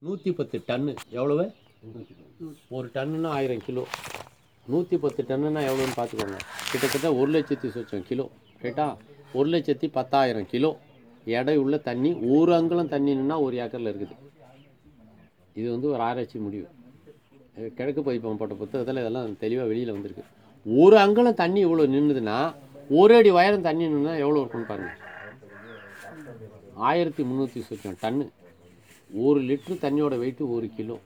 110 டன்னு எவ்வளவு? ஒரு டன்னுன்னா 1000 கிலோ. 110 டன்னுன்னா எவ்வளோன்னு பார்த்துக்கோங்க. கிட்டத்தட்ட 1,00,000 சொச்சம் கிலோ. ரைட்டா? 1,10,000 கிலோ எடை உள்ள தண்ணி ஒரு அங்குலம் தண்ணின்னா ஒரு ஏக்கரில் இருக்குது. இது வந்து ஒரு ஆராய்ச்சி முடிவு. கிழக்கு பதிப்பகம் போட்ட புத்தகத்தில் இதெல்லாம் தெளிவாக வெளியில் வந்திருக்கு. ஒரு அங்குலம் தண்ணி இவ்வளோ நின்றுதுன்னா ஒரு அடி உயரம் தண்ணி நின்றுனா எவ்வளோ இருக்குன்னு பாருங்கள். 1300 சொச்சம் டன்னு. 1 லிட்ரு தண்ணியோட வெயிட்டு 1 கிலோ.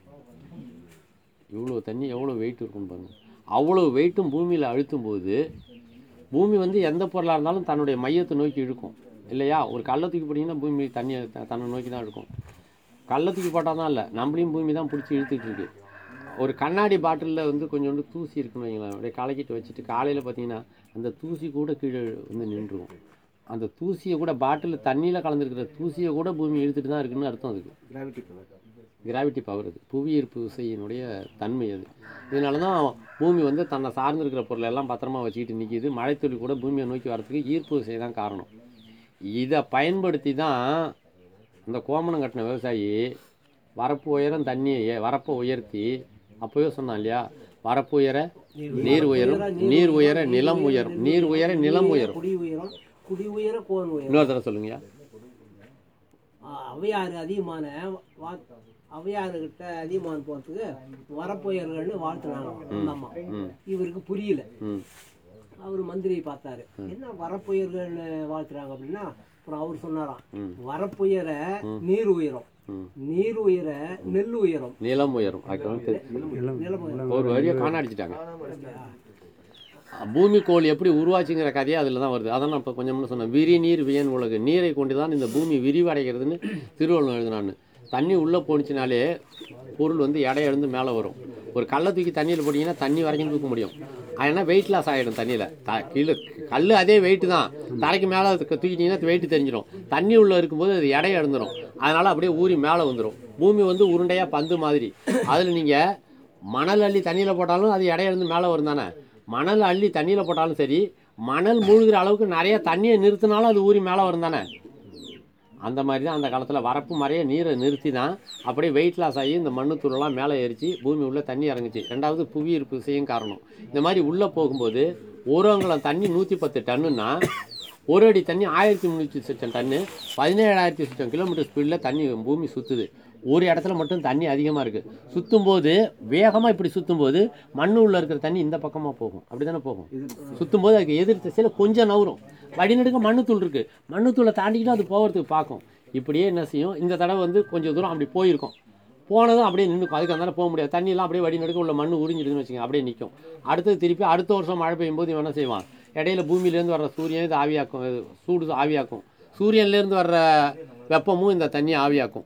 இவ்வளோ தண்ணி எவ்வளோ வெயிட் இருக்குன்னு பாருங்கள். அவ்வளோ வெயிட்டும் பூமியில் அழுத்தும் போது பூமி வந்து எந்த பொருளாக இருந்தாலும் தன்னுடைய மையத்தை நோக்கி இழுக்கும் இல்லையா? ஒரு கல்லை தூக்கி போட்டிங்கன்னா பூமி தண்ணியை தன்னை நோக்கி தான் இழுக்கும். கல்லை தூக்கி போட்டால் தான் இல்லை, நம்மளையும் பூமி தான் பிடிச்சி இழுத்துட்டு இருக்கு. ஒரு கண்ணாடி பாட்டிலில் வந்து கொஞ்சோண்டு தூசி இருக்குன்னு வைங்களேன், அப்படியே கலக்கிட்டு வச்சுட்டு காலையில் பார்த்தீங்கன்னா அந்த தூசி கூட கீழே வந்து நின்றுடும். அந்த தூசியை கூட பாட்டிலில் தண்ணியில் கலந்துருக்கிற தூசியை கூட பூமி இழுத்துட்டு தான் இருக்குன்னு அர்த்தம். அதுக்கு கிராவிட்டி பவர், அது புவி ஈர்ப்பு விசையினுடைய தன்மை. அது இதனால தான் பூமி வந்து தன்னை சார்ந்திருக்கிற பொருளை எல்லாம் பத்திரமா வச்சுக்கிட்டு நிற்கிது. மழைத்துளி கூட பூமியை நோக்கி வரத்துக்கு ஈர்ப்பு விசை தான் காரணம். இதை பயன்படுத்தி தான் அந்த கோமணம் கட்டின விவசாயி வரப்பு உயரம் தண்ணியை வரப்பை உயர்த்தி அப்போவே சொன்னான் இல்லையா? வரப்பு உயர நீர் உயரும், நீர் உயர நிலம் உயரும், நீர் உயர நிலம் உயரும். இன்னொரு தடவை சொல்லுங்கய்யா. அவையாறு அதிகமான அவையாறுகிட்ட அதிகமான போகிறதுக்கு வரப்புயர்கள்னு வாழ்த்துனாங்க அந்த அம்மா. இவருக்கு புரியல. அவர் மந்திரியை பார்த்தாரு, என்ன வரப்புயர்கள்னு வாழ்த்துறாங்க அப்படின்னா, அப்புறம் அவர் சொன்னாராம், வரப்புயர நீர் உயரும், நீர் உயர நெல் உயரும், நிலம் உயரும். ஒரு வழியை காணடிச்சிட்டாங்க. பூமிக்கோள் எப்படி உருவாச்சுங்கிற கதையே அதில் தான் வருது. அதான் நான் இப்போ கொஞ்சம் சொன்னேன். விரி நீர் வியன் உலகு. நீரை கொண்டு தான் இந்த பூமி விரிவடைகிறதுன்னு திருவள்ளுவர் எழுதினான்னு. தண்ணி உள்ளே போணுச்சுனாலே பொருள் வந்து எடை எழுந்து மேலே வரும். ஒரு கல்லை தூக்கி தண்ணியில் போட்டிங்கன்னா தண்ணி வரைக்கும் தூக்க முடியும். ஏன்னா வெயிட் லாஸ் ஆகிடும் தண்ணியில். கீழே கல் அதே வெயிட்டு தான், தரைக்கு மேலே தூக்கிட்டிங்கன்னா வெயிட்டு தெரிஞ்சிடும். தண்ணி உள்ளே இருக்கும்போது அது எடை எழுந்துடும். அதனால் அப்படியே ஊறி மேலே வந்துடும். பூமி வந்து உருண்டையாக பந்து மாதிரி. அதில் நீங்கள் மணல் அள்ளி தண்ணியில் போட்டாலும் அது எடை எழுந்து மேலே வரும் தானே. மணல் அள்ளி தண்ணியில் போட்டாலும் சரி, மணல் மூழ்கிற அளவுக்கு நிறைய தண்ணியை நிறுத்தினாலும் அது ஊறி மேலே வரும் தானே. அந்த மாதிரி தான் அந்த காலத்தில் வரப்பு மாதிரியே நீரை நிறுத்தி தான் அப்படியே வெயிட் லாஸ் ஆகி இந்த மண்ணுத்தூரெல்லாம் மேலே ஏறிச்சு, பூமி உள்ளே தண்ணி இறங்குச்சு. ரெண்டாவது புவி ஈர்ப்பு விசையும் காரணம். இந்த மாதிரி உள்ளே போகும்போது ஒரு அங்குலம் தண்ணி 110 டன்னுன்னா ஒரு அடி தண்ணி 1300 சொச்சம் டன்னு, 17,000 சொச்சம் கிலோமீட்டர் ஸ்பீடில் தண்ணி பூமி சுற்றுது. ஒரு இடத்துல மட்டும் தண்ணி அதிகமாக இருக்குது. சுற்றும்போது வேகமாக இப்படி சுற்றும்போது மண்ணு உள்ளே இருக்கிற தண்ணி இந்த பக்கமாக போகும். அப்படி தானே போகும். சுற்றும்போது அதுக்கு எதிர் திசையில் கொஞ்சம் நவரும். வடிநடுக்க மண்ணுத்தூள் இருக்குது, மண்ணுத்தூளை தாண்டிக்கிட்டு அது போகிறதுக்கு பார்க்கும். இப்படியே என்ன செய்யும், இந்த தடவை வந்து கொஞ்சம் தூரம் அப்படி போயிருக்கும், போனதும் அப்படியே நின்றுக்கும். அதுக்கு அந்த போக முடியாது. தண்ணியெல்லாம் அப்படியே வடிநடுக்க உள்ள மண் உறிஞ்சிடுதுன்னு வச்சுக்கோங்க, அப்படியே நிற்கும். அடுத்தது திருப்பி அடுத்த வருஷம் மழை பெய்யும் போது இவன் என்ன செய்வான், இடையில பூமியிலேருந்து வர்ற சூரியன் இது ஆவியாக்கும், சூடு ஆவியாக்கும். சூரியன்லேருந்து வர்ற வெப்பமும் இந்த தண்ணியை ஆவியாக்கும்.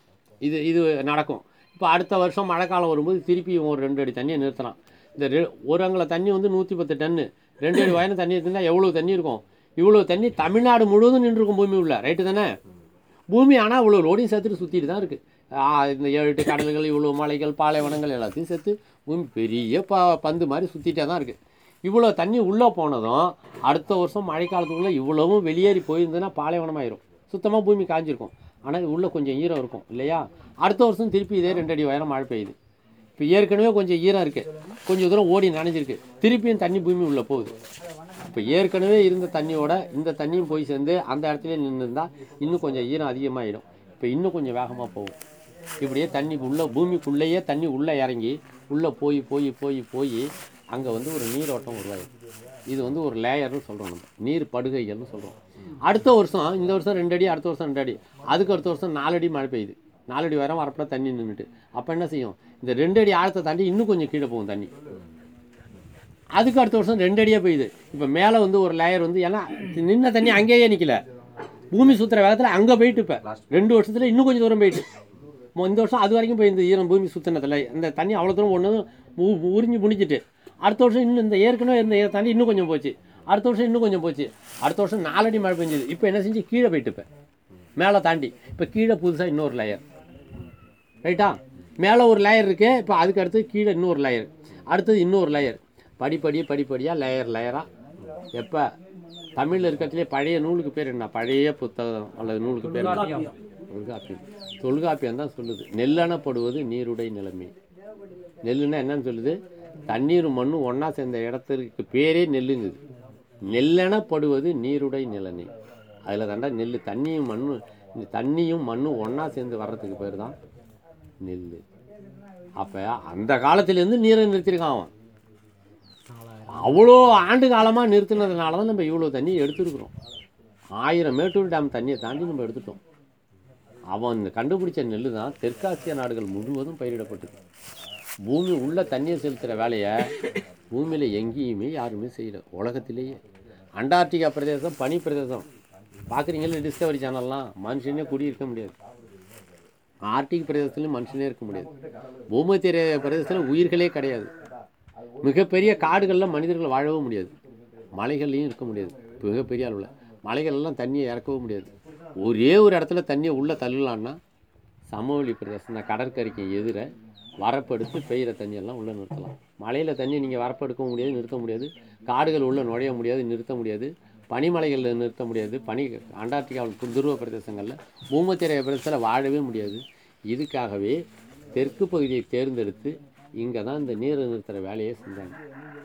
இது நடக்கும். இப்போ அடுத்த வருஷம் மழை காலம் வரும்போது திருப்பி ஒரு 2 அடி தண்ணியை நிறுத்தலாம். இந்த ஒரு அங்குல தண்ணி வந்து 110 டன்னு. 2 அடி வயன தண்ணி இருந்தால் எவ்வளோ தண்ணி இருக்கும்? இவ்வளோ தண்ணி தமிழ்நாடு முழுவதும் நின்றுருக்கும் பூமி உள்ள. ரைட்டு தானே? பூமி ஆனால் இவ்வளோ லோடியும் சேர்த்துட்டு சுற்றிட்டு தான் இருக்குது. இந்த 7 கடல்கள், இவ்வளோ மலைகள், பாலைவனங்கள் எல்லாத்தையும் சேர்த்து பூமி பெரிய பந்து மாதிரி சுற்றிட்டே தான் இருக்குது. இவ்வளோ தண்ணி உள்ளே போனதும் அடுத்த வருஷம் மழை காலத்துக்குள்ளே இவ்வளவும் வெளியேறி போயிருந்ததுன்னா பாலைவனமாயிரும். சுத்தமாக பூமி காஞ்சிருக்கும். ஆனால் உள்ளே கொஞ்சம் ஈரம் இருக்கும் இல்லையா? அடுத்த வருஷம் திருப்பி இதே 2 அடி உயரம் மழை பெய்யுது. இப்போ ஏற்கனவே கொஞ்சம் ஈரம் இருக்குது, கொஞ்சம் தூரம் ஓடி நனைஞ்சிருக்கு, திருப்பியும் தண்ணி பூமி உள்ளே போகுது. இப்போ ஏற்கனவே இருந்த தண்ணியோட இந்த தண்ணியும் போய் சேர்ந்து அந்த இடத்துல நின்றுருந்தால் இன்னும் கொஞ்சம் ஈரம் அதிகமாகிடும். இப்போ இன்னும் கொஞ்சம் வேகமாக போகும். இப்படியே தண்ணி உள்ளே பூமிக்குள்ளேயே தண்ணி உள்ளே இறங்கி உள்ளே போய் போய் போய் போய் அங்கே வந்து ஒரு நீரோட்டம் உருவாயிடும். இது வந்து ஒரு லேயர்னு சொல்கிறோம், நம்ம நீர் படுகைகள்னு சொல்கிறோம். அடுத்த வருஷம், இந்த வருஷம் 2 அடி, அடுத்த வருஷம் 2 அடி, அதுக்கு அடுத்த வருஷம் 4 அடி மழை பெய்யுது. 4 அடி வரை வரப்பில் தண்ணி நின்றுட்டு அப்போ என்ன செய்யும், இந்த 2 அடி ஆழத்தை தாண்டி இன்னும் கொஞ்சம் கீழே போகும் தண்ணி. அதுக்கு அடுத்த வருஷம் 2 அடியாக பெய்யுது. இப்போ மேலே வந்து ஒரு லேயர் வந்து, ஏன்னா நின்ன தண்ணி அங்கேயே நிற்கல, பூமி சுற்றுற வேகத்தில் அங்கே போயிட்டு இப்போ 2 வருஷத்தில் இன்னும் கொஞ்சம் தூரம் போயிட்டு இந்த வருஷம் அது வரைக்கும் போய் இந்த ஈரம் பூமி சுற்றினதில் இந்த தண்ணி அவ்வளோ தூரம் ஒன்று உறிஞ்சி முடிஞ்சிட்டு அடுத்த வருஷம் இன்னும் இந்த ஏற்கனவே இருந்த தண்ணி இன்னும் கொஞ்சம் போச்சு. அடுத்த வருஷம் இன்னும் கொஞ்சம் போச்சு. அடுத்த வருஷம் 4 அடி மழை பெஞ்சுது. இப்போ என்ன செஞ்சு கீழே போயிட்டு இப்போ மேலே தாண்டி இப்போ கீழே புதுசாக இன்னொரு லேயர். ரைட்டா? மேலே ஒரு லேயர் இருக்குது, இப்போ அதுக்கு அடுத்து கீழே இன்னொரு லேயர், அடுத்தது இன்னொரு லேயர், படிப்படியாக லேயராக. எப்போ தமிழில் இருக்கிறதுலே பழைய நூலுக்கு பேர் என்ன? பழைய புத்தகம் அல்லது நூலுக்கு பேர் தொல்காப்பியம். தொல்காப்பியம் தான் சொல்லுது நெல்லெனப்படுவது நீருடை நிலைமை. நெல்லுன்னா என்னன்னு சொல்லுது, தண்ணீரும் மண்ணும் ஒன்றா சேர்ந்த இடத்துக்கு பேரே நெல்லுங்குது. நெல்லெனப்படுவது நீருடை நிலைமை. அதில் தாண்டா நெல். தண்ணியும் மண்ணும் ஒன்றா சேர்ந்து வர்றதுக்கு பேர் தான் நெல். அப்போ அந்த காலத்துலேருந்து நீரை நிறுத்திருக்கான் அவன். அவ்வளோ ஆண்டு காலமாக நிறுத்தினதுனால தான் நம்ம இவ்வளோ தண்ணி எடுத்துருக்குறோம். 1000 மேட்டூர் டேம் தண்ணியை தாண்டி நம்ம எடுத்துட்டோம். அவன் கண்டுபிடிச்ச நெல் தான் தெற்காசிய நாடுகள் முழுவதும் பயிரிடப்பட்டது. பூமி உள்ள தண்ணியை செலுத்துகிற வேலையை பூமியில் எங்கேயுமே யாருமே செய்யலை உலகத்திலேயே. அண்டார்டிகா பிரதேசம் பனி பிரதேசம் பார்க்குறீங்களா டிஸ்கவரி சேனல்லாம், மனுஷனே குடியிருக்க முடியாது. ஆர்டிக் பிரதேசத்துலையும் மனுஷனே இருக்க முடியாது. பூமத்திய பிரதேசத்தில் உயிர்களே கிடையாது. மிகப்பெரிய காடுகளில் மனிதர்கள் வாழவும் முடியாது. மலைகள்லையும் இருக்க முடியாது. மிகப்பெரிய அளவில் மலைகளெல்லாம் தண்ணியை இறக்கவும் முடியாது. ஒரே ஒரு இடத்துல தண்ணியை உள்ளே தள்ளலான்னா சமவெளி பிரதேசம், இந்த கடற்கரைக்கு எதிர வரப்படுத்து பெய்கிற தண்ணியெல்லாம் உள்ளே நிறுத்தலாம். மலையில் தண்ணி நீங்கள் வரப்படுக்கவும் முடியாது, நிறுத்த முடியாது. காடுகள் உள்ளே நுழைய முடியாது, நிறுத்த முடியாது. பனிமலைகளில் நிறுத்த முடியாது. அண்டார்டிகாவில் துருவ பிரதேசங்களில் பூமத்திய பிரதேசத்தில் வாழவே முடியாது. இதுக்காகவே தெற்கு பகுதியை தேர்ந்தெடுத்து இங்கே தான் இந்த நீரை நிறுத்துகிற வேலையை செஞ்சாங்க.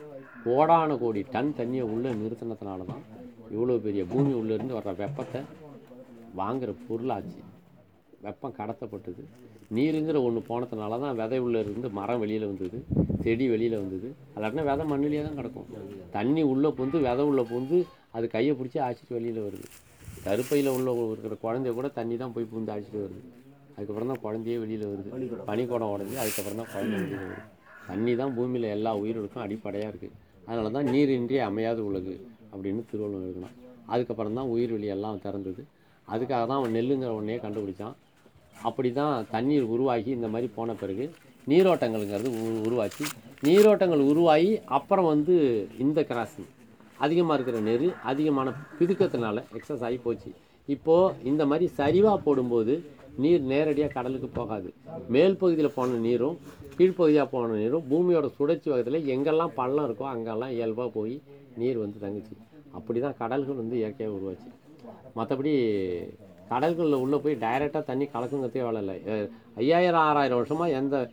கோடான கோடி டன் தண்ணியை உள்ளே நிறுத்தினதுனால தான் இவ்வளோ பெரிய பூமி உள்ளேருந்து வர்ற வெப்பத்தை வாங்குகிற பொருளாச்சு. வெப்பம் கடத்தப்பட்டது. நீருங்கிற ஒன்று போனதுனால தான் விதை உள்ளே இருந்து மரம் வெளியில் வந்தது, செடி வெளியில் வந்தது. அல்லாட்டினா விதை மண்ணிலேயே தான் கிடக்கும். தண்ணி உள்ளே பூந்து விதை உள்ளே பூந்து அது கையை பிடிச்சி அழைச்சிட்டு வெளியில் வருது. கருப்பையில் உள்ள இருக்கிற குழந்தைய கூட தண்ணி தான் போய் பூந்து அழைச்சிட்டு வருது. அதுக்கப்புறம் தான் குழந்தையே வெளியில் வருது. பனிக்கூடம் உடஞ்சி அதுக்கப்புறம் தான் குழந்தை வெளியில் வருது. தண்ணி தான் பூமியில் எல்லா உயிர்களுக்கும் அடிப்படையாக இருக்குது. அதனால தான் நீரின்றி அமையாது உலகு அப்படின்னு திருவள்ளுவர் எழுதணும். அதுக்கப்புறம் தான் உயிர் வெளி எல்லாம் திறந்தது. அதுக்காக தான் அவன் நெல்லுங்கிற ஒன்றையே கண்டுபிடிச்சான். அப்படி தான் தண்ணீர் உருவாகி இந்த மாதிரி போன பிறகு நீரோட்டங்கள்ங்கிறது உருவாச்சு. நீரோட்டங்கள் உருவாகி அப்புறம் வந்து இந்த கிராசிங் அதிகமாக இருக்கிற நெரு அதிகமான பிதுக்கத்தினால எக்ஸஸ் ஆகி போச்சு. இப்போது இந்த மாதிரி சரிவாக போடும்போது நீர் நேரடியாக கடலுக்கு போகாது. மேல் பகுதியில் போன நீரும் கீழ்ப்பகுதியாக போன நீரும் பூமியோட சுழற்சி வகத்தில் எங்கெல்லாம் பள்ளம் இருக்கோ அங்கெல்லாம் இயல்பாக போய் நீர் வந்து தங்குச்சு. அப்படி தான் கடல்கள் வந்து இயற்கையாக உருவாச்சு. மற்றபடி கடல்களில் உள்ளே போய் டைரெக்டாக தண்ணி கலக்குங்கிறதே வேலை இல்லை. 5000-6000 வருஷமாக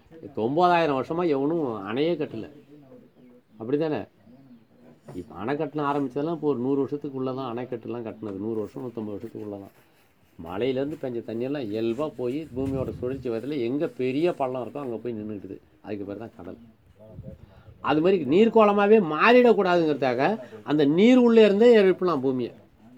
9000 வருஷமாக எவனும் அணையே கட்டலை. அப்படி தானே? இப்போ அணை கட்டின ஆரம்பித்ததெல்லாம் இப்போ ஒரு 100 வருஷத்துக்குள்ளே தான் அணைக்கட்டுலாம் கட்டினது. 100 வருஷம் 150 வருஷத்துக்குள்ளே தான். மலையிலேருந்து பெஞ்ச தண்ணியெல்லாம் இயல்பாக போய் பூமியோட சுழற்சி வகத்தில் எங்கே பெரிய பள்ளம் இருக்கோ அங்கே போய் நின்றுட்டுது. அதுக்கு பேர் தான் கடல். அது மாதிரி நீர்க்கோளமாகவே மாறிடக்கூடாதுங்கிறதுக்காக அந்த நீர் உள்ளே இருந்தே எழுப்பலாம் பூமியை.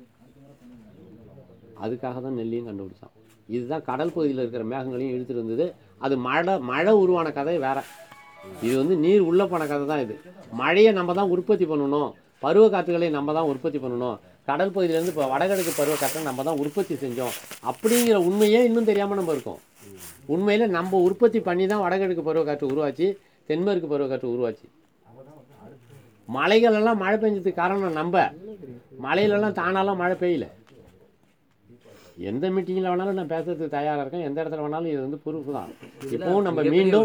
அதுக்காக தான் நெல்லையும் கண்டுபிடிச்சான். இதுதான் கடல் பகுதியில் இருக்கிற மேகங்களையும் இழுத்துட்டு இருந்தது. அது மழை உருவான கதை வேற. இது வந்து நீர் உள்ளே போன கதை தான். இது மழையை நம்ம தான் உற்பத்தி பண்ணணும், பருவ காற்றுகளை நம்ம தான் உற்பத்தி பண்ணணும், கடல் பகுதியிலேருந்து இப்போ வடகிழக்கு பருவ காற்றை நம்ம தான் உற்பத்தி செஞ்சோம் அப்படிங்கிற உண்மையே இன்னும் தெரியாமல் நம்ம இருக்கோம். உண்மையில் நம்ம உற்பத்தி பண்ணி தான் வடகிழக்கு பருவ காற்று உருவாச்சு, தென்மேற்கு பருவ காற்று உருவாச்சு. மலைகளெல்லாம் மழை பெஞ்சதுக்கு காரணம் நம்ம. மலையிலெல்லாம் தானாலாம் மழை பெய்யல. எந்த மீட்டிங்கில் வேணாலும் நான் பேசுறதுக்கு தயாராக இருக்கேன். எந்த இடத்துல வேணாலும் இது வந்து ப்ரூஃப் தான். இப்போவும் நம்ம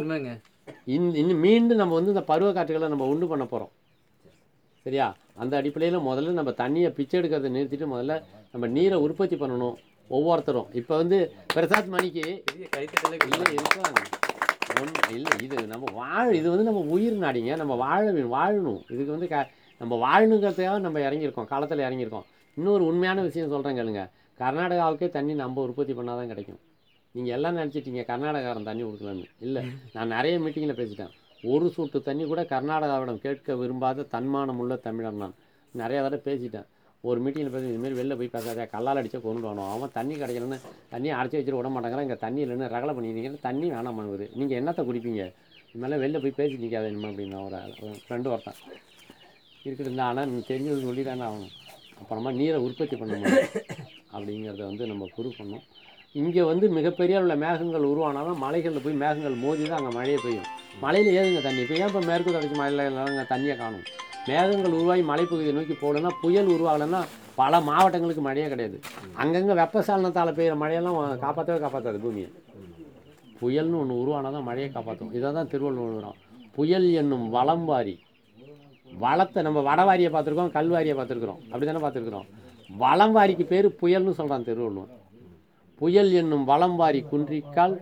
மீண்டும் நம்ம வந்து இந்த பருவ காற்றுகளை நம்ம உண்டு பண்ண போகிறோம். சரியா? அந்த அடிப்படையில் முதல்ல நம்ம தண்ணியை பிச்சை எடுக்கிறத நிறுத்திட்டு முதல்ல நம்ம நீரை உற்பத்தி பண்ணணும் ஒவ்வொருத்தரும். இப்போ வந்து பிரசாத் மணிக்கு இல்லை இருக்காங்க இல்லை, இது நம்ம இது வந்து நம்ம உயிர் நாடிங்க. நம்ம வாழணும். இதுக்கு வந்து நம்ம வாழணுங்கிறதுக்காக நம்ம இறங்கியிருக்கோம், காலத்தில் இறங்கியிருக்கோம். இன்னொரு உண்மையான விஷயம் சொல்கிறேன் கேளுங்க. கர்நாடகாவுக்கே தண்ணி நம்ம உற்பத்தி பண்ணால் தான் கிடைக்கும். நீங்கள் எல்லாம் நினச்சிட்டீங்க கர்நாடகாரன் தண்ணி கொடுக்கலன்னு. இல்லை, நான் நிறைய மீட்டிங்கில் பேசிட்டேன். ஒரு சொட்டு தண்ணி கூட கர்நாடகாவிடம் கேட்க விரும்பாத தன்மானம் உள்ள தமிழர் நான். நிறையா தடவை பேசிட்டேன். ஒரு மீட்டிங்கில் பேசி இதுமாரி வெளில போய் பேசாதே, கல்லால் அடித்தா கொண்டு வரணும். அவன் தண்ணி கிடைக்கலன்னு தண்ணியை அடைச்சி வச்சுட்டு விட மாட்டாங்கிறான். இங்கே தண்ணி இல்லைன்னு ரகலை பண்ணிக்கிறீங்க, தண்ணி வேணாம் பண்ணுவது. நீங்கள் என்னத்தை குடிப்பீங்க? இதுமாதிரி வெளில போய் பேசி நிற்காத என்ன அப்படின்னு ஒரு ஃப்ரெண்டு ஒருத்தன் இருக்குது. இருந்தால் ஆனால் தெரிஞ்சது சொல்லி தானே ஆகணும். அப்புறமா நீரை உற்பத்தி பண்ண முடியும் அப்படிங்கிறத வந்து நம்ம ப்ரூவ் பண்ணோம். இங்கே வந்து மிகப்பெரிய உள்ள மேகங்கள் உருவானாலும் மலைகளில் போய் மேகங்கள் மோதி தான் அங்கே மழையை பெய்யும். மலையில் ஏதுங்க தண்ணி? இப்போ ஏன் இப்போ மேற்கு தொடர்ச்சி மலையில் அங்கே தண்ணியை காணும்? மேகங்கள் உருவாகி மலைப்பகுதியை நோக்கி போகலன்னா, புயல் உருவாகலைன்னா பல மாவட்டங்களுக்கு மழையே கிடையாது. அங்கங்கே வெப்பசாலனத்தால் பெய்கிற மழையெல்லாம் காப்பாற்றாது பூமியை. புயல்னு ஒன்று உருவானால் தான் மழையை காப்பாற்றும். இதை தான் திருவள்ளுவர் புயல் என்னும் வளம்வாரி. வளத்தை நம்ம வடவாரியை பார்த்துருக்கோம், கல்வாரியை பார்த்துருக்குறோம். அப்படி தானே பார்த்துருக்குறோம். வளம்வாரிக்கு பேர் புயல்னு சொல்கிறான் திருவள்ளுவர். புயல் என்னும் வலம் வாரி குன்றிக்கால்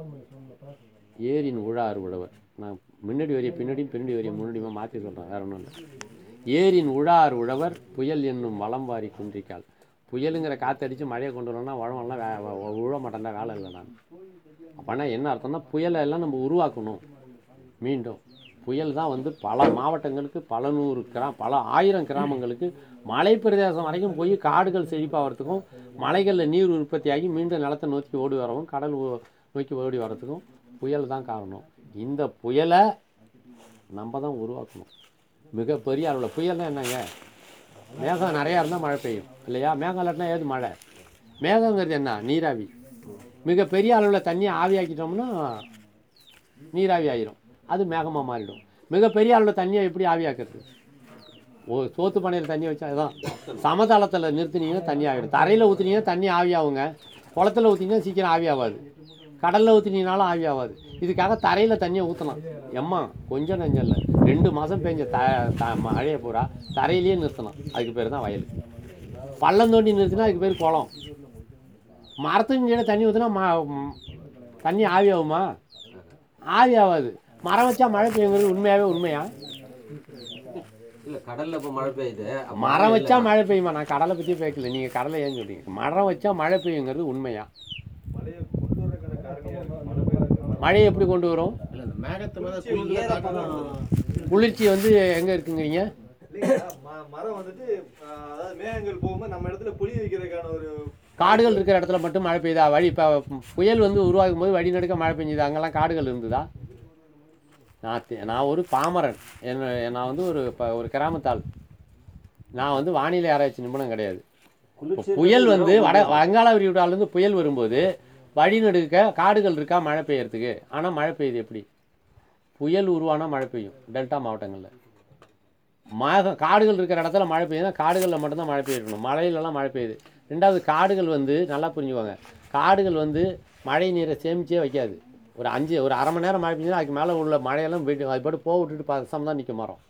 ஏரின் உழார் உழவர். நான் முன்னாடி வரைய பின்னாடியும் பின்னாடி வரைய முன்னாடியுமா மாற்றி சொல்கிறேன், வேற ஒன்றும் இல்லை. ஏரின் உழார் உழவர் புயல் என்னும் வலம் வாரி குன்றிக்கால். புயலுங்கிற காற்றடிச்சு மழையை கொண்டு வரணும்னா உழவெல்லாம் உழ மாட்டேன்டா, வேலை இல்லை. நான் அப்போனா என்ன அர்த்தம்னா புயலை எல்லாம் நம்ம உருவாக்கணும். மீண்டும் புயல் தான் வந்து பல மாவட்டங்களுக்கு, பல நூறு பல ஆயிரம் கிராமங்களுக்கு, மலை பிரதேசம் வரைக்கும் போய் காடுகள் செழிப்பாகிறதுக்கும், மலைகளில் நீர் உற்பத்தியாகி மீண்டும் நிலத்தை நோக்கி ஓடி வரவும், கடல் நோக்கி ஓடி வரத்துக்கும் புயல் தான் காரணம். இந்த புயலை நம்ம தான் உருவாக்கணும் மிகப்பெரிய அளவில். புயல்னா என்னங்க, மேகம் நிறையா இருந்தால் மழை பெய்யும் இல்லையா? மேகம் இல்லாட்டினா ஏது மழை? மேகங்கிறது என்ன, நீராவி. மிகப்பெரிய அளவில் தண்ணியை ஆவியாக்கிட்டோம்னா நீராவி ஆகிரும், அது மேகமாக மாறிடும். மிகப்பெரிய அளவில் தண்ணியை எப்படி ஆவியாக்குறது? சோத்து பானையில் தண்ணி வச்சா அதுதான். சமதளத்தில் நிறுத்தினீங்கன்னா தண்ணி ஆகிடும். தரையில் ஊற்றினீங்கன்னா தண்ணி ஆவியாகுங்க. குளத்தில் ஊற்றினீங்கன்னா சீக்கிரம் ஆவியாகாது. கடலில் ஊற்றினீங்கனாலும் ஆவியாகாது. இதுக்காக தரையில் தண்ணியை ஊற்றலாம். எம்மா கொஞ்சம் நஞ்சம் இல்லை, 2 மாதம் பெஞ்ச மழையை பூரா தரையிலேயே நிறுத்தலாம். அதுக்கு பேர் தான் வயல். பள்ளம் தோண்டி நிறுத்தினா அதுக்கு பேர் குளம். மரத்துக்கு கீழே தண்ணி ஊற்றினா தண்ணி ஆவியாகுமா? ஆவியாகாது. மரம் வச்சா மழை பெய்யுங்கிறது உண்மையாகவே உண்மையா? இல்லை, கடலில் இப்போ மழை பெய்யுது, மரம் வச்சா மழை பெய்யுமா? நான் கடலை பற்றி பேக்கல, நீங்கள் கடலை ஏன்னு சொல்றீங்க. மரம் வச்சா மழை பெய்யுங்கிறது உண்மையா? மழையை எப்படி கொண்டு வரும்? குளிர்ச்சி வந்து எங்கே இருக்குங்கிறீங்க? மரம் வந்துட்டு அதாவது மேகங்கள் போகும்போது நம்ம இடத்துல புளி வைக்கிறதுக்கான ஒரு காடுகள் இருக்கிற இடத்துல மட்டும் மழை பெய்யுதா? வழி இப்போ புயல் வந்து உருவாகும் போது வழிநடுக்க மழை பெஞ்சுது, அங்கெல்லாம் காடுகள் இருந்ததா? நான் ஒரு பாமரன். நான் வந்து ஒரு கிராமத்தால். நான் வந்து வானிலை ஆராய்ச்சி நிபுணம் கிடையாது. புயல் வந்து வங்காள விரிகுடாலேருந்து புயல் வரும்போது வழிநடுக்க காடுகள் இருக்கா மழை பெய்யறதுக்கு? ஆனால் மழை பெய்யுது எப்படி? புயல் உருவானால் மழை பெய்யும் டெல்டா மாவட்டங்களில். காடுகள் இருக்கிற இடத்துல மழை பெய்யுதுன்னா காடுகளில் மட்டும்தான் மழை பெய்யணும், மழையிலலாம் மழை பெய்யுது. ரெண்டாவது, காடுகள் வந்து நல்லா புரிஞ்சுக்குவாங்க, காடுகள் வந்து மழை நீரை சேமிச்சே வைக்காது. ஒரு அரை மணி நேரம் மழை பெய்யுதுன்னா அதுக்கு மேலே உள்ள மழையெல்லாம் போய்ட்டு அது பாட்டு போக விட்டுட்டு பசம் தான் நிற்க மரம்.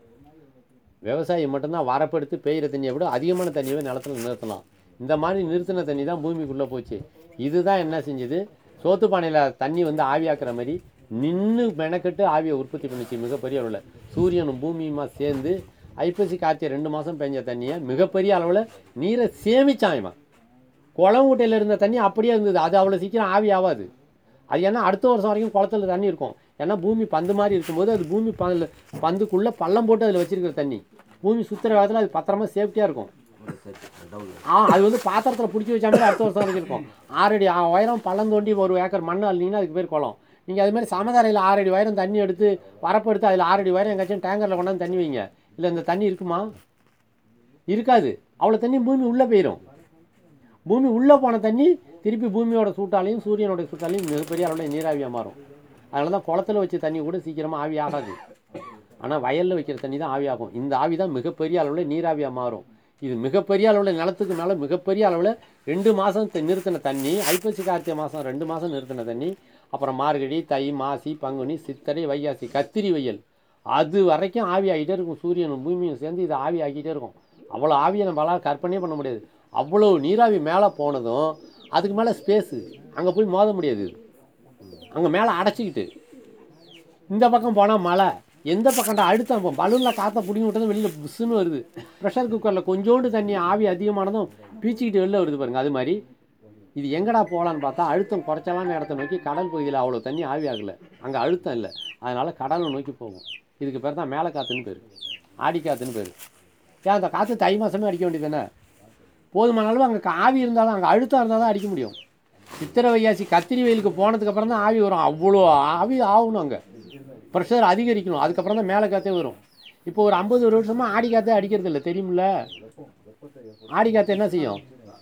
விவசாயி மட்டும்தான் வரப்படுத்து பெய்கிற தண்ணியை விட அதிகமான தண்ணியை நிலத்தில் நிறுத்தலாம். இந்த மாதிரி நிறுத்தின தண்ணி தான் பூமிக்குள்ளே போச்சு. இதுதான் என்ன செஞ்சுது, சோத்து பானையில் தண்ணி வந்து ஆவியாக்குற மாதிரி நின்று மெனக்கெட்டு ஆவியை உற்பத்தி பண்ணிச்சு மிகப்பெரிய அளவில். சூரியனும் பூமியுமா சேர்ந்து ஐப்பசி கார்த்திகை 2 மாதம் பெஞ்ச தண்ணியை மிகப்பெரிய அளவில் நீரை சேமிச்சாயமா. குளம் ஊட்டையில் இருந்த தண்ணி அப்படியே இருந்தது, அது அவ்வளோ சீக்கிரம் ஆவி ஆகாது. அது ஏன்னா அடுத்த வருஷம் வரைக்கும் குளத்தில் தண்ணி இருக்கும். ஏன்னா பூமி பந்து மாதிரி இருக்கும்போது அது பூமி பந்துக்குள்ளே பள்ளம் போட்டு அதில் வச்சிருக்கிற தண்ணி பூமி சுற்றுற வேகத்தில் அது பத்திரமா சேஃப்டியாக இருக்கும். அது வந்து பாத்திரத்தில் பிடிச்சி வச்சா மாதிரி அடுத்த வருஷம் வரைக்கும் இருக்கும். 6 அடி உயரம் பள்ளம் தோண்டி 1 ஏக்கர் மண் அள்ளிங்கன்னா அதுக்கு பேர் குளம். நீங்கள் அது மாதிரி சமதரையில் 6 அடி உயரம் தண்ணி எடுத்து வரப்படுத்து அதில் 6 அடி உயரம் எங்கேயாச்சும் டேங்கரில் கொண்டாந்து தண்ணி வைங்க. இல்லை இந்த தண்ணி இருக்குமா? இருக்காது. அவ்வளோ தண்ணி பூமி உள்ளே போயிடும். பூமி உள்ளே போன தண்ணி திருப்பி பூமியோட சூட்டாலையும் சூரியனோட சூட்டாலையும் மிகப்பெரிய அளவில் நீராவியாக மாறும். அதனால தான் குளத்தில் வச்ச தண்ணி கூட சீக்கிரமாக ஆவி ஆகாது. ஆனால் வயலில் வைக்கிற தண்ணி தான் ஆவி ஆகும். இந்த ஆவி தான் மிகப்பெரிய அளவில் நீராவியாக மாறும். இது மிகப்பெரிய அளவில் நிலத்துக்கு மேலே மிகப்பெரிய அளவில் 2 மாதம் நிறுத்தின தண்ணி, ஐப்பசி கார்த்திகை மாதம் 2 மாதம் நிறுத்தின தண்ணி, அப்புறம் மார்கழி, தை, மாசி, பங்குனி, சித்திரை, வைகாசி, கத்திரி வெயில், அது வரைக்கும் ஆவி ஆகிட்டே இருக்கும். சூரியனும் பூமியும் சேர்ந்து இது ஆவி ஆகிட்டே இருக்கும். அவ்வளோ ஆவியை நம்மளால் கற்பனையே பண்ண முடியாது. அவ்வளோ நீராவி மேலே போனதும் அதுக்கு மேலே ஸ்பேஸு, அங்கே போய் மோத முடியாது. அங்கே மேலே அடைச்சிக்கிட்டு இந்த பக்கம் போனால் மழை, எந்த பக்கம்டா அழுத்தம் பலூனில் காற்றை பிடிங்கி விட்டதும் வெளியில் புஷ்ஷுன்னு வருது. ப்ரெஷர் குக்கரில் கொஞ்சோண்டு தண்ணி ஆவி அதிகமானதும் பீச்சிக்கிட்டு வெளில வருது பாருங்கள். அது மாதிரி இது எங்கடா போகலான்னு பார்த்தா அழுத்தம் குறைச்சலான இடத்த நோக்கி. கடல் பகுதியில் அவ்வளோ தண்ணி ஆவி ஆகலை, அங்கே அழுத்தம் இல்லை, அதனால் கடலை நோக்கி போகும். இதுக்கு பேர் தான் மேலே காற்றுன்னு பேர், ஆடி காற்றுன்னு பேர். ஏன் அந்த காற்று தை மாதமே அடிக்க வேண்டியது தானே? போதுமான அளவு அங்கே ஆவி இருந்தாலும் அங்கே அழுத்தம் இருந்தால் தான் அடிக்க முடியும். சித்திரை, வைகாசி, கத்திரி வெயிலுக்கு போனதுக்கப்புறம் தான் ஆவி வரும். அவ்வளோ ஆவி ஆகணும், அங்கே ப்ரெஷர் அதிகரிக்கணும், அதுக்கப்புறம் தான் மேலே காற்றே வரும். இப்போ ஒரு 50 வருஷமாக ஆடி காற்றே அடிக்கிறது இல்லை, தெரியுமில்ல? ஆடி காற்று என்ன செய்யும்?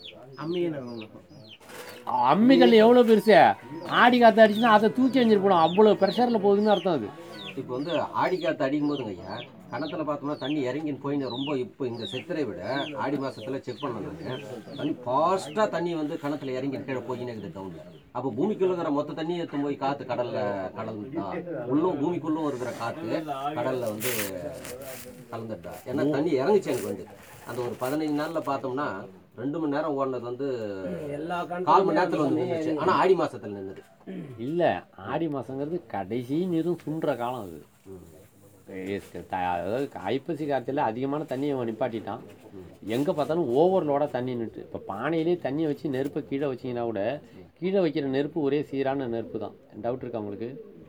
அம்மிகள் எவ்வளோ பெருசு, ஆடி காற்று அடிச்சுன்னா அதை தூக்கி எஞ்சிட்டு போடும். அவ்வளோ ப்ரெஷரில் போகுதுன்னு அர்த்தம். அது இப்போ வந்து ஆடி காற்று அடிக்கும் போதுங்க ஐயா, கணத்தில் பார்த்தோம்னா தண்ணி இறங்கின்னு போய் ரொம்ப இப்போ இந்த சித்திரை விட ஆடி மாதத்தில் செக் பண்ணாங்க, தண்ணி ஃபாஸ்ட்டாக தண்ணி வந்து கணத்தில் இறங்கி கீழே போயின்னு இருக்குது டவுனில். அப்போ பூமிக்குள்ளே மொத்த தண்ணி எடுத்து போய் காற்று கலந்துட்டா, உள்ளும் பூமிக்குள்ளும் இருக்கிற காற்று கடலில் வந்து கலந்துட்டா. ஏன்னா தண்ணி இறங்குச்சு எனக்கு வந்து அந்த ஒரு 15 நாளில் பார்த்தோம்னா 2 மணி நேரம் ஓடினது வந்து எல்லா 4 மணி நேரத்தில் வந்து நின்றுச்சு. ஆனால் ஆடி மாசத்துல நின்றுது. இல்லை, ஆடி மாதங்கிறது கடைசி நீரும் சுண்டுற காலம் அது. அதாவது ஐப்பசி காலத்தில் அதிகமான தண்ணியை நிப்பாட்டிட்டான். எங்கே பார்த்தாலும் ஓவர்லோடாக தண்ணி நின்று. இப்போ பானையிலே தண்ணியை வச்சு நெருப்பை கீழே வச்சிங்கன்னா கூட கீழே வைக்கிற நெருப்பு ஒரே சீரான நெருப்பு தான். டவுட் இருக்கா உங்களுக்கு?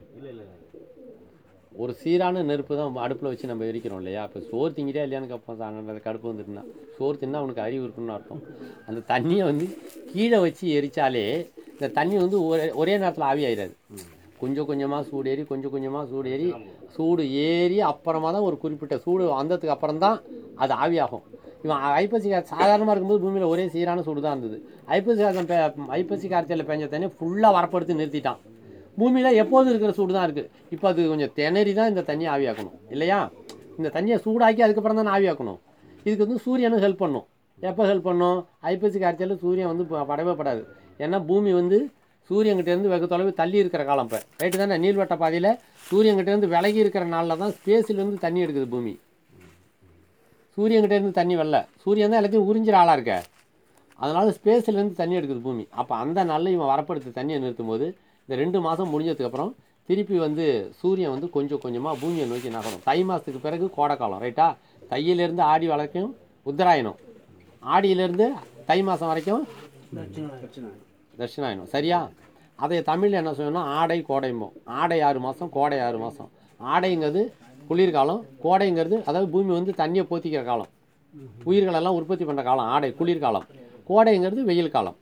ஒரு சீரான நெருப்பு தான் அடுப்பில் வச்சு நம்ம எரிக்கிறோம் இல்லையா? இப்போ சோறு திங்கிட்டே இல்லையான்னு கேட்போம். அந்த கடுப்பு வந்துட்டுனா சோறு தின்னா அவனுக்கு அறிவு இருக்குன்னு அர்த்தம். அந்த தண்ணியை வந்து கீழே வச்சு எரித்தாலே இந்த தண்ணி வந்து ஒரே நேரத்தில் ஆவியாயிடாது. கொஞ்சம் கொஞ்சமாக சூடேறி கொஞ்சம் கொஞ்சமாக சூடு ஏறி அப்புறமா தான் ஒரு குறிப்பிட்ட சூடு வந்ததுக்கு அப்புறம் தான் அது ஆவியாகும். இவன் ஐப்பசி சாதாரணமாக இருக்கும்போது பூமியில் ஒரே சீரான சூடு தான் இருந்தது. ஐப்பசி காலத்தில் பெஞ்ச தண்ணி ஃபுல்லாக வரப்படுத்தி நிறுத்திட்டான். பூமியில் எப்போதும் இருக்கிற சூடு தான் இருக்குது. இப்போ அது கொஞ்சம் திணறி தான் இந்த தண்ணியை ஆவியாக்கணும் இல்லையா? இந்த தண்ணியை சூடாக்கி அதுக்கப்புறம் தான் ஆவியாக்கணும். இதுக்கு வந்து சூரியனும் ஹெல்ப் பண்ணும். எப்போ ஹெல்ப் பண்ணும்? ஐப்பசி காலத்தில் சூரியன் வந்து படவே படாது. ஏன்னா பூமி வந்து சூரியன்கிட்டேருந்து வெகு தொலைவு தள்ளி இருக்கிற காலம். இப்போ ரைட்டு தானே? நீள்வட்ட பாதையில் சூரியன்கிட்டேருந்து விலகி இருக்கிற நாளில் தான் ஸ்பேஸ்லேருந்து தண்ணி எடுக்குது பூமி. சூரியன்கிட்டேருந்து தண்ணி வரல. சூரியன் தான் எல்லாத்தையும் உறிஞ்சிற ஆளாக இருக்க. அதனால் ஸ்பேஸ்லேருந்து தண்ணி எடுக்குது பூமி. அப்போ அந்த நாளில் இவன் வரப்படுத்த தண்ணியை நிறுத்தும் போது இந்த 2 மாதம் முடிஞ்சதுக்கப்புறம் திருப்பி வந்து சூரியன் வந்து கொஞ்சம் கொஞ்சமாக பூமியை நோக்கி நகரும். தை மாதத்துக்கு பிறகு கோடைக்காலம். ரைட்டா? தையிலேருந்து ஆடி வரைக்கும் உத்தராயணம், ஆடியிலேருந்து தை மாதம் வரைக்கும் தட்சிணாயனம். சரியா? அதை தமிழில் என்ன சொல்லணும்னா ஆடை கோடைம்போம். ஆடை 6 மாதம், கோடை 6 மாதம். ஆடைங்கிறது குளிர்காலம், கோடைங்கிறது அதாவது பூமி வந்து தண்ணியை போத்திக்கிற காலம், உயிர்களெல்லாம் உற்பத்தி பண்ணுற காலம் ஆடை குளிர்காலம். கோடைங்கிறது வெயில் காலம்.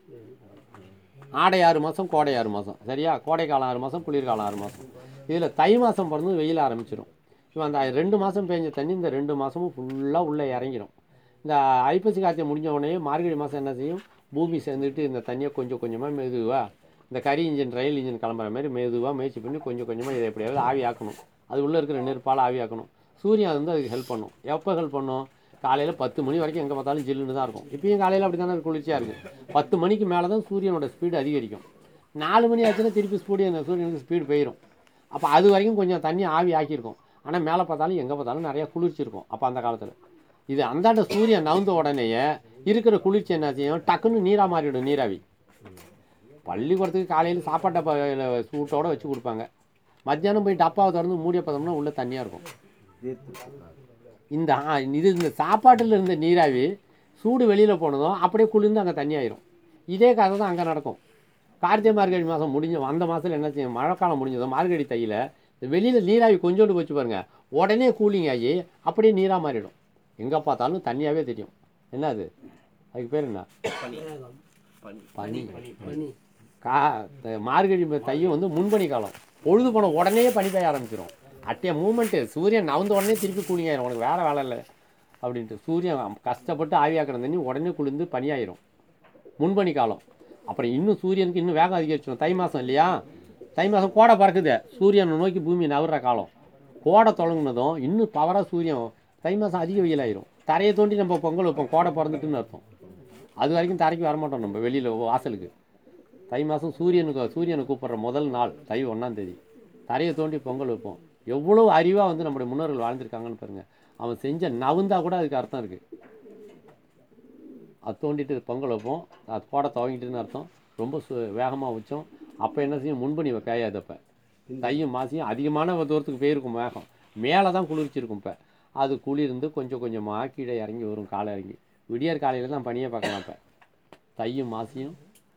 ஆடை 6 மாதம், கோடை 6 மாதம். சரியா? கோடை காலம் 6 மாதம், குளிர்காலம் 6 மாதம். இதில் தை மாதம் பிறந்து வெயில் ஆரம்பிச்சிடும். இப்போ அந்த 2 மாதம் பெஞ்ச தண்ணி இந்த 2 மாதமும் ஃபுல்லாக உள்ளே இறங்கிடும். இந்த ஐப்பசி காற்றை முடிஞ்ச உடனே மார்கழி மாதம் என்ன செய்யும்? பூமி சேர்ந்துட்டு இந்த தண்ணியை கொஞ்சம் கொஞ்சமாக மெதுவாக இந்த கரி இன்ஜின் ரயில் இன்ஜின் கிளம்புற மாதிரி மெதுவாக முயற்சி பண்ணி கொஞ்சம் கொஞ்சமாக இதை எப்படியாவது ஆவியாக்கணும். அது உள்ளே இருக்கிற நெருப்பால் ஆவியாக்கணும். சூரியன் வந்து அதுக்கு ஹெல்ப் பண்ணும். எப்போ ஹெல்ப் பண்ணும்? காலையில் 10 மணி வரைக்கும் எங்கே பார்த்தாலும் ஜில்லுன்னு தான் இருக்கும். இப்பயும் காலையில் அப்படி தானே குளிர்ச்சியாக இருக்குது. 10 மணிக்கு மேலே தான் சூரியனோட ஸ்பீடு அதிகரிக்கும். 4 மணி ஆச்சுன்னா திருப்பி சூரியனுக்கு ஸ்பீடு போயிடும். அப்போ அது வரைக்கும் கொஞ்சம் தண்ணி ஆவி ஆக்கியிருக்கும். ஆனால் மேலே பார்த்தாலும் எங்கே பார்த்தாலும் நிறையா குளிர்ச்சி இருக்கும். அப்போ அந்த காலத்தில் இது அந்தாண்ட சூரியன் நவுந்த உடனேயே இருக்கிற குளிர்ச்சி என்ன செய்யும்? டக்குன்னு நீராக மாறிவிடும். நீராவி பள்ளிக்கூடத்துக்கு காலையில் சாப்பாட்டை சூட்டோடு வச்சு கொடுப்பாங்க. மத்தியானம் போய் டப்பாவை திறந்து மூடிய பார்த்தோம்னா உள்ளே தண்ணியாக இருக்கும். இந்த சாப்பாட்டில் இருந்த நீராவி சூடு வெளியில் போனதும் அப்படியே குளிர்ந்து அங்கே தண்ணி ஆயிரும். இதே கதை தான் அங்கே நடக்கும். கார்த்திகை மார்கழி மாதம் அந்த மாதத்தில் என்ன செய்யும்? மழைக்காலம் முடிஞ்சதும் மார்கழி தையில் வெளியில் நீராவி கொஞ்சோண்டு வச்சு பாருங்கள், உடனே கூலிங் ஆகி அப்படியே நீராக மாறிடும். எங்கே பார்த்தாலும் தண்ணியாகவே தெரியும். என்ன அது? அதுக்கு பேர் என்ன? பனி. மார்கழி தையும் வந்து முன்பனி காலம். பொழுது போன உடனே பனி பெய்ய ஆரம்பிச்சிடும். அட்டைய மூமெண்ட்டு சூரியன் நவந்த உடனே திருப்பி கூலிங் ஆயிரும். உனக்கு வேறு வேலை இல்லை அப்படின்ட்டு சூரியன் கஷ்டப்பட்டு ஆவியாக்கிற தண்ணி உடனே குளிர்ந்து பனியாயிரும். முன்பனி காலம். அப்புறம் இன்னும் சூரியனுக்கு இன்னும் வேகம் அதிகரிச்சிடும். தை மாதம் இல்லையா? தை மாதம் கோடை பறக்குது. சூரியனை நோக்கி பூமி நவர்ற காலம். கோடை தொடங்கினதும் இன்னும் பவராக சூரியன் தை மாதம் அதிக வெயிலாயிரும். தரையை தோண்டி நம்ம பொங்கல் வைப்போம். கோடை பிறந்துட்டுன்னு அர்த்தம். அது வரைக்கும் தரைக்கு வரமாட்டோம் நம்ம வெளியில் வாசலுக்கு. தை மாதம் சூரியனை கூப்பிட்ற முதல் நாள் தை 1ஆம் தேதி தரையை தோண்டி பொங்கல் வைப்போம். எவ்வளோ அறிவாக வந்து நம்முடைய முன்னோர்கள் வாழ்ந்துருக்காங்கன்னு பாருங்கள். அவன் செஞ்ச நவுந்தா கூட அதுக்கு அர்த்தம் இருக்குது. அது தோண்டிட்டு பொங்கல் வைப்போம். அது கோடை துவங்கிட்டுன்னு அர்த்தம். ரொம்ப வேகமாக வச்சோம். அப்போ என்ன செய்யும்? முன்பனி காயாது. அப்போ தையும் மாசியும் அதிகமான தூரத்துக்கு போயிருக்கும். வேகம் மேலே தான் குளிர்ச்சிருக்கும். இப்போ அது குளிர்ந்து கொஞ்சம் கொஞ்சமாக கீழே இறங்கி வரும். காலை இறங்கி விடியற் காலையில் தான் பனியை பார்க்கலாம். இப்போ தையும் மாசியும்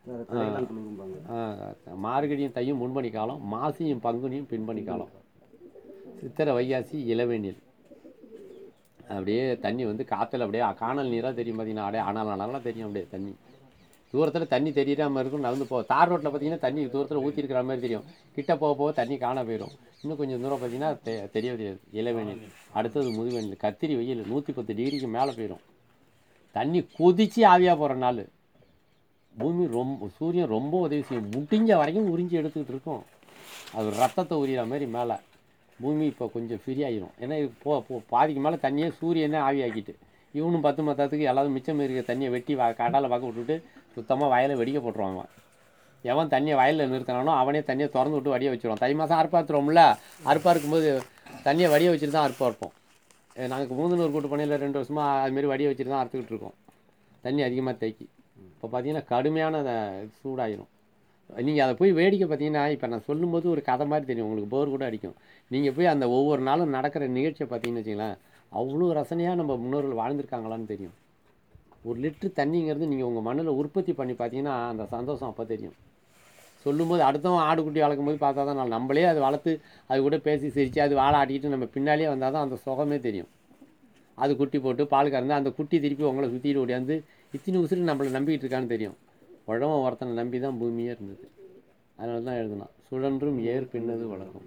மார்கழியும் தையும் முன்பனி காலம், மாசியும் பங்குனியும் பின்பனி காலம், சித்திரை வைகாசி இளவேனில். அப்படியே தண்ணி வந்து காற்றுல அப்படியே காணல் நீராக தெரியும். பார்த்தீங்கன்னா அப்படியே ஆனாலாம் தெரியும். அப்படியே தண்ணி தூரத்தில் தண்ணி தெரியாமல் இருக்கும். நடந்து தார் ரோட்டில் பார்த்தீங்கன்னா தண்ணி தூரத்தில் ஊற்றிருக்கிற மாதிரி தெரியும். கிட்ட போக தண்ணி காண போயிடும். இன்னும் கொஞ்சம் தூரம் பார்த்தீங்கன்னா தெரியாது. இளவேனில். அடுத்தது முதுவேனில். கத்திரி வெயில் 110 டிகிரிக்கு மேலே போயிடும். தண்ணி கொதித்து ஆவியாக போகிற நாள். பூமி சூரியன் ரொம்ப உதவி செய்யும். முடிஞ்ச வரைக்கும் உறிஞ்சி எடுத்துக்கிட்டு இருக்கும். அது ரத்தத்தை உரிகிற மாதிரி மேலே பூமி இப்போ கொஞ்சம் ஃப்ரீ ஆகிடும். ஏன்னா பாதிக்கு மேலே தண்ணியே சூரியனே ஆவியாக்கிட்டு இவனும் 10 மத்தத்துக்கு எல்லாரும் மிச்சம் இருக்கிற தண்ணியை வெட்டி கடலை பார்க்க விட்டுட்டு சுத்தமாக வயலை வெடிக்க போட்டுருவாங்க. எவன் தண்ணியை வயலில் நிறுத்தினானோ அவனே தண்ணியை திறந்து விட்டு வடிய வச்சுருவான். தை மாதம் அறுப்பாத்துறோம்ல, அறுப்பாக இருக்கும்போது தண்ணியை வடிய வச்சுட்டு தான் அறுப்பாக இருப்போம். நாங்கள் 300 கூட்டு பண்ணையில் 2 வருஷமாக அதுமாரி வடிய வச்சுட்டு தான் அறுத்துக்கிட்டு இருக்கோம். தண்ணி அதிகமாக தேக்கி. இப்போ பார்த்தீங்கன்னா கடுமையான சூடாயிரும். நீங்கள் அதை போய் வேடிக்கை பார்த்தீங்கன்னா, இப்போ நான் சொல்லும்போது ஒரு கதை மாதிரி தெரியும், உங்களுக்கு போர் கூட அடிக்கும். நீங்கள் போய் அந்த ஒவ்வொரு நாளும் நடக்கிற நிகழ்ச்சியை பார்த்தீங்கன்னு வச்சுங்களேன், அவ்வளோ ரசனையாக நம்ம முன்னோர்கள் வாழ்ந்திருக்காங்களான்னு தெரியும். 1 லிட்டரு தண்ணிங்கிறது நீங்கள் உங்கள் மண்ணில் உற்பத்தி பண்ணி பார்த்தீங்கன்னா அந்த சந்தோஷம் அப்போ தெரியும். சொல்லும்போது அடுத்தவன் ஆடுக்குட்டி வளர்க்கும் போது பார்த்தா தான் நம்மளே அது வளர்த்து அது கூட பேசி சிரித்து அது வாழை ஆட்டிக்கிட்டு நம்ம பின்னாலே வந்தால் தான் அந்த சுகமே தெரியும். அது குட்டி போட்டு பால் கறந்து அந்த குட்டி திருப்பி உங்களை சுற்றிட்டு ஓடியாந்து இத்தனை உசுறு நம்மளை நம்பிக்கிட்டு இருக்கான்னு தெரியும். உழவன் ஒருத்தனை நம்பி தான் பூமியே இருந்தது. அதனால தான் எழுதலாம், சுழன்றும் ஏர் பின்னது உலகம்.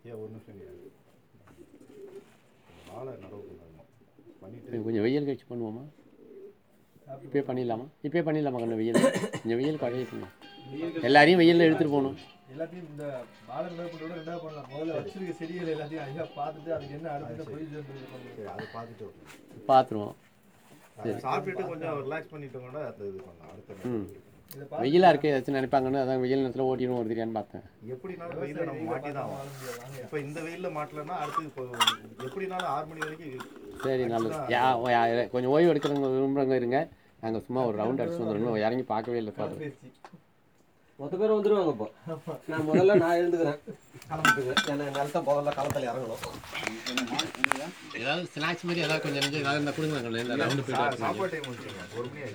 கொஞ்சம் வெயில் கழிச்சு பண்ணுவோமா? இப்போயே பண்ணிடலாமா கண்ணு? வெயில் கொஞ்சம் வெயில் குறைய பண்ணலாம். எல்லாரையும் வெயிலில் எடுத்துகிட்டு போகணும். எல்லாத்தையும் இந்த வாழை நடப்பதோட ரெண்டாவது பண்ணலாம். முதல்ல வச்சிருக்க செடிகள் எல்லாத்தையும் ஐயா பார்த்துட்டு அதுக்கு என்ன அடுத்த போய் அதை பார்த்துருவோம். சாப்பிட்டுட்டு கொஞ்சம் ரிலாக்ஸ் பண்ணிட்டு கூட அது இது பண்ணலாம். அடுத்த வெயிலாக இருக்குது ஏதாச்சும் நினைப்பாங்கன்னு அதான் வெயில் நேரத்தில் ஓட்டிடும் ஒரு தெரியான்னு பார்த்தேன். எப்படினாலும் வெயிலில் நம்ம மாட்டி தான் ஆகும். இப்போ இந்த வெயிலில் மாட்டலன்னா அடுத்து இப்போ எப்படினாலும் 6 மணி வரைக்கும். சரி, நல்லது. கொஞ்சம் ஓய்வு எடுக்கிறவங்க விரும்புகிறவங்க இருங்க. நாங்கள் சும்மா ஒரு ரவுண்ட் அடிச்சு வந்துடணும். இறங்கி பார்க்கவே இல்லை. பாரு, மொத்த பேர் வந்துடுவாங்க. இப்போ நான் முதல்ல எழுந்துக்கிறேன், கிளம்புறதுக்கு. ஏன்னா நிலத்தை முதல்ல களத்தில் இறங்கணும். ஏதாவது ஸ்நாக்ஸ் மாதிரி ஏதாவது கொஞ்சம் ஏதாவது இருந்தால் கொடுங்க. ரவுண்டு போயிட்டு சாப்பாடு டைம் முடிச்சுங்க. 1 மணி ஆயிடுச்சு.